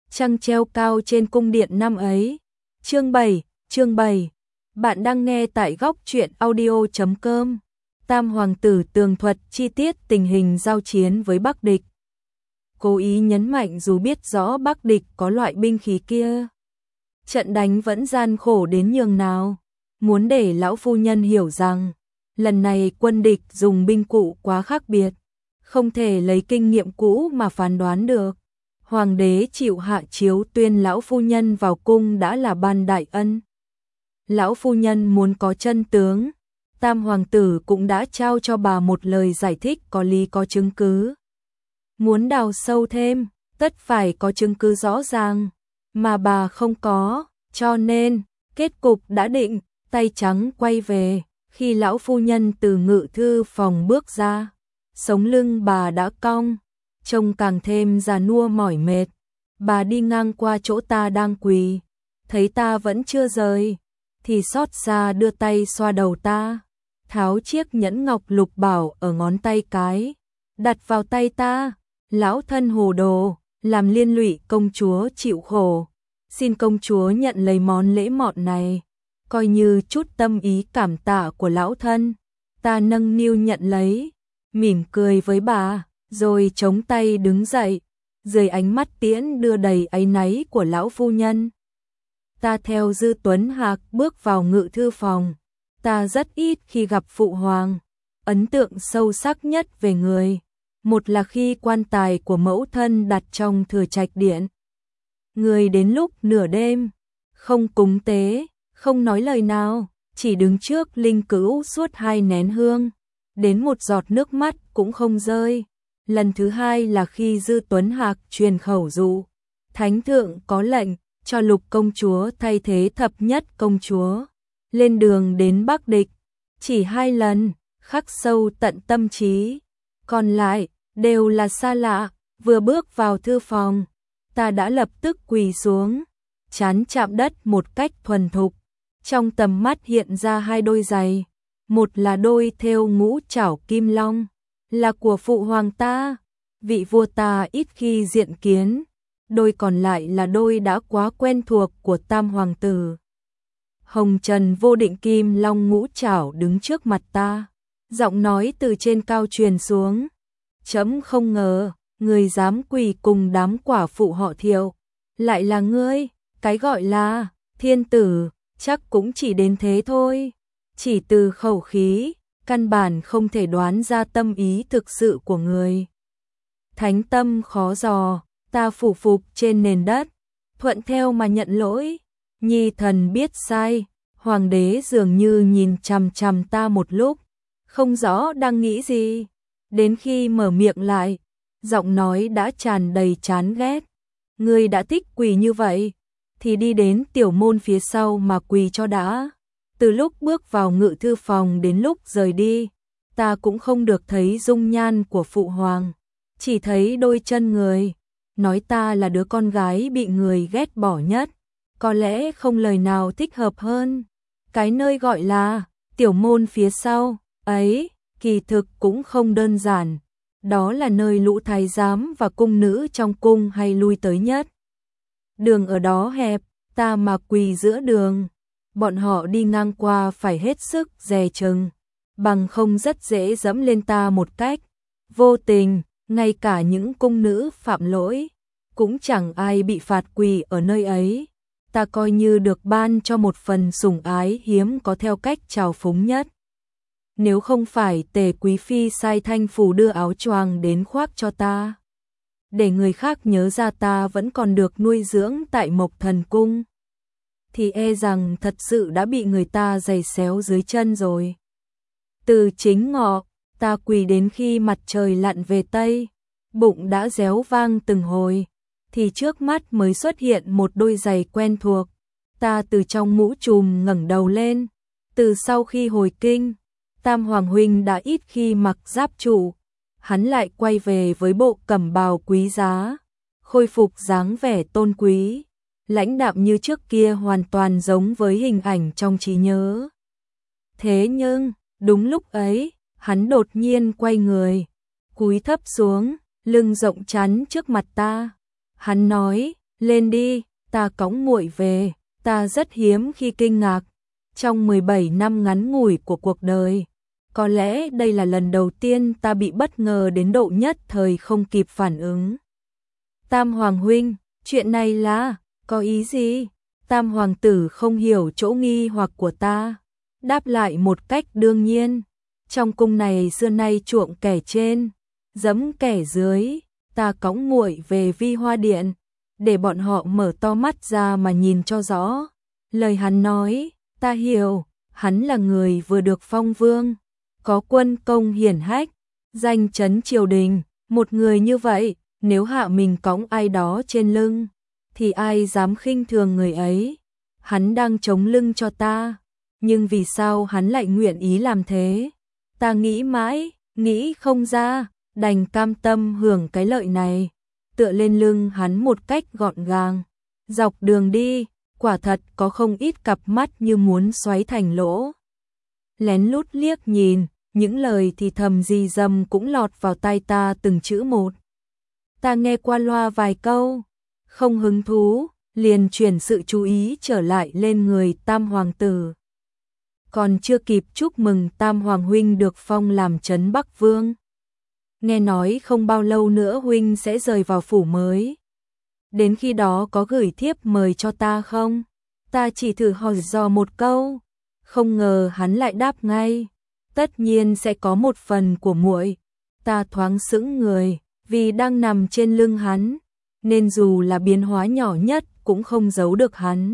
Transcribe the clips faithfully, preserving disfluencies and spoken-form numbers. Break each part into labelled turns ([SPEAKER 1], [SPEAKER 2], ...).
[SPEAKER 1] trăng treo cao trên cung điện năm ấy. Chương bảy, chương bảy. Bạn đang nghe tại góc truyện audio chấm com. Tam hoàng tử tường thuật chi tiết tình hình giao chiến với Bắc địch. Cố ý nhấn mạnh dù biết rõ Bắc địch có loại binh khí kia, trận đánh vẫn gian khổ đến nhường nào, muốn để lão phu nhân hiểu rằng lần này quân địch dùng binh cụ quá khác biệt, không thể lấy kinh nghiệm cũ mà phán đoán được. Hoàng đế chịu hạ chiếu tuyên lão phu nhân vào cung đã là ban đại ân. Lão phu nhân muốn có chân tướng, Tam hoàng tử cũng đã trao cho bà một lời giải thích có lý có chứng cứ. Muốn đào sâu thêm, tất phải có chứng cứ rõ ràng, mà bà không có, cho nên kết cục đã định, tay trắng quay về. Khi lão phu nhân từ ngự thư phòng bước ra, sống lưng bà đã cong, trông càng thêm già nua mỏi mệt. Bà đi ngang qua chỗ ta đang quỳ, thấy ta vẫn chưa rời, thì xót xa đưa tay xoa đầu ta, tháo chiếc nhẫn ngọc lục bảo ở ngón tay cái, đặt vào tay ta. Lão thân hồ đồ, làm liên lụy công chúa chịu khổ, xin công chúa nhận lấy món lễ mọn này, coi như chút tâm ý cảm tạ của lão thân. Ta nâng niu nhận lấy, mỉm cười với bà, rồi chống tay đứng dậy, dưới ánh mắt tiễn đưa đầy áy náy của lão phu nhân. Ta theo Dư Tuấn Hạc bước vào ngự thư phòng. Ta rất ít khi gặp phụ hoàng, ấn tượng sâu sắc nhất về người, một là khi quan tài của mẫu thân đặt trong thừa trạch điện. Người đến lúc nửa đêm, không cúng tế, không nói lời nào, chỉ đứng trước linh cữu suốt hai nén hương, đến một giọt nước mắt cũng không rơi. Lần thứ hai là khi Dư Tuấn Hạc truyền khẩu dụ, thánh thượng có lệnh cho Lục công chúa thay thế Thập Nhất công chúa lên đường đến Bắc địch. Chỉ hai lần, khắc sâu tận tâm trí, còn lại đều là xa lạ. Vừa bước vào thư phòng, ta đã lập tức quỳ xuống, trán chạm đất một cách thuần thục. Trong tầm mắt hiện ra hai đôi giày, một là đôi thêu ngũ trảo kim long, là của phụ hoàng ta, vị vua ta ít khi diện kiến. Đôi còn lại là đôi đã quá quen thuộc của Tam hoàng tử. Hồng trần vô định kim long ngũ trảo đứng trước mặt ta, giọng nói từ trên cao truyền xuống. Chấm không ngờ, người dám quỳ cùng đám quả phụ họ Thiệu, lại là ngươi. Cái gọi là thiên tử, chắc cũng chỉ đến thế thôi. Chỉ từ khẩu khí, căn bản không thể đoán ra tâm ý thực sự của người. Thánh tâm khó dò, ta phủ phục trên nền đất, thuận theo mà nhận lỗi. Nhi thần biết sai. Hoàng đế dường như nhìn chằm chằm ta một lúc, không rõ đang nghĩ gì. Đến khi mở miệng lại, giọng nói đã tràn đầy chán ghét. Ngươi đã thích quỳ như vậy, thì đi đến tiểu môn phía sau mà quỳ cho đã. Từ lúc bước vào ngự thư phòng đến lúc rời đi, ta cũng không được thấy dung nhan của phụ hoàng, chỉ thấy đôi chân người, nói ta là đứa con gái bị người ghét bỏ nhất. Có lẽ không lời nào thích hợp hơn. Cái nơi gọi là tiểu môn phía sau ấy, kỳ thực cũng không đơn giản. Đó là nơi lũ thái giám và cung nữ trong cung hay lui tới nhất. Đường ở đó hẹp, ta mà quỳ giữa đường, bọn họ đi ngang qua phải hết sức dè chừng, bằng không rất dễ dẫm lên ta một cách vô tình. Ngay cả những cung nữ phạm lỗi, cũng chẳng ai bị phạt quỳ ở nơi ấy. Ta coi như được ban cho một phần sủng ái hiếm có theo cách trào phúng nhất. Nếu không phải Tề quý phi sai thanh phủ đưa áo choàng đến khoác cho ta, để người khác nhớ ra ta vẫn còn được nuôi dưỡng tại Mộc Thần cung, thì e rằng thật sự đã bị người ta giày xéo dưới chân rồi. Từ chính ngọ, ta quỳ đến khi mặt trời lặn về tây, bụng đã réo vang từng hồi, thì trước mắt mới xuất hiện một đôi giày quen thuộc. Ta từ trong mũ trùm ngẩng đầu lên. Từ sau khi hồi kinh, Tam hoàng huynh đã ít khi mặc giáp trụ, hắn lại quay về với bộ cẩm bào quý giá, khôi phục dáng vẻ tôn quý, lãnh đạm như trước kia, hoàn toàn giống với hình ảnh trong trí nhớ. Thế nhưng, đúng lúc ấy, hắn đột nhiên quay người, cúi thấp xuống, lưng rộng chắn trước mặt ta. Hắn nói, Lên đi, ta cõng muội về, ta rất hiếm khi kinh ngạc. Trong mười bảy năm ngắn ngủi của cuộc đời, có lẽ đây là lần đầu tiên ta bị bất ngờ đến độ nhất thời không kịp phản ứng. Tam Hoàng huynh, chuyện này là, có ý gì? Tam Hoàng tử không hiểu chỗ nghi hoặc của ta, đáp lại một cách đương nhiên. Trong cung này xưa nay chuộng kẻ trên, giẫm kẻ dưới, ta cõng muội về Vi Hoa Điện, để bọn họ mở to mắt ra mà nhìn cho rõ. Lời hắn nói, ta hiểu, hắn là người vừa được phong vương, có quân công hiển hách, danh chấn triều đình, một người như vậy, nếu hạ mình cõng ai đó trên lưng, thì ai dám khinh thường người ấy. Hắn đang chống lưng cho ta, nhưng vì sao hắn lại nguyện ý làm thế? Ta nghĩ mãi, nghĩ không ra, đành cam tâm hưởng cái lợi này, tựa lên lưng hắn một cách gọn gàng. Dọc đường đi, quả thật có không ít cặp mắt như muốn xoáy thành lỗ. Lén lút liếc nhìn, những lời thì thầm gì dầm cũng lọt vào tai ta từng chữ một. Ta nghe qua loa vài câu, không hứng thú, liền chuyển sự chú ý trở lại lên người Tam Hoàng tử. Còn chưa kịp chúc mừng Tam Hoàng huynh được phong làm Trấn Bắc Vương. Nghe nói không bao lâu nữa huynh sẽ rời vào phủ mới. Đến khi đó có gửi thiếp mời cho ta không? Ta chỉ thử hỏi dò một câu, không ngờ hắn lại đáp ngay, tất nhiên sẽ có một phần của muội. Ta thoáng sững người, vì đang nằm trên lưng hắn, nên dù là biến hóa nhỏ nhất cũng không giấu được hắn.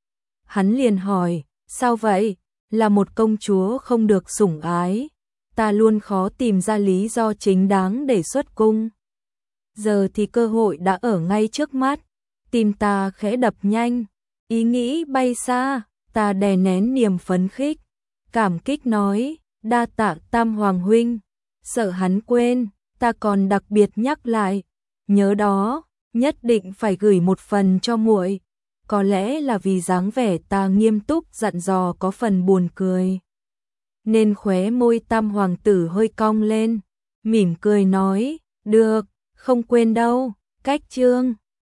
[SPEAKER 1] Hắn liền hỏi, sao vậy? Là một công chúa không được sủng ái, ta luôn khó tìm ra lý do chính đáng để xuất cung. Giờ thì cơ hội đã ở ngay trước mắt, tim ta khẽ đập nhanh, ý nghĩ bay xa, ta đè nén niềm phấn khích, cảm kích nói, đa tạ Tam Hoàng huynh. Sợ hắn quên, ta còn đặc biệt nhắc lại, nhớ đó, nhất định phải gửi một phần cho muội. Có lẽ là vì dáng vẻ ta nghiêm túc dặn dò có phần buồn cười, nên khóe môi Tam Hoàng tử hơi cong lên, mỉm cười nói, được, không quên đâu. Cách chương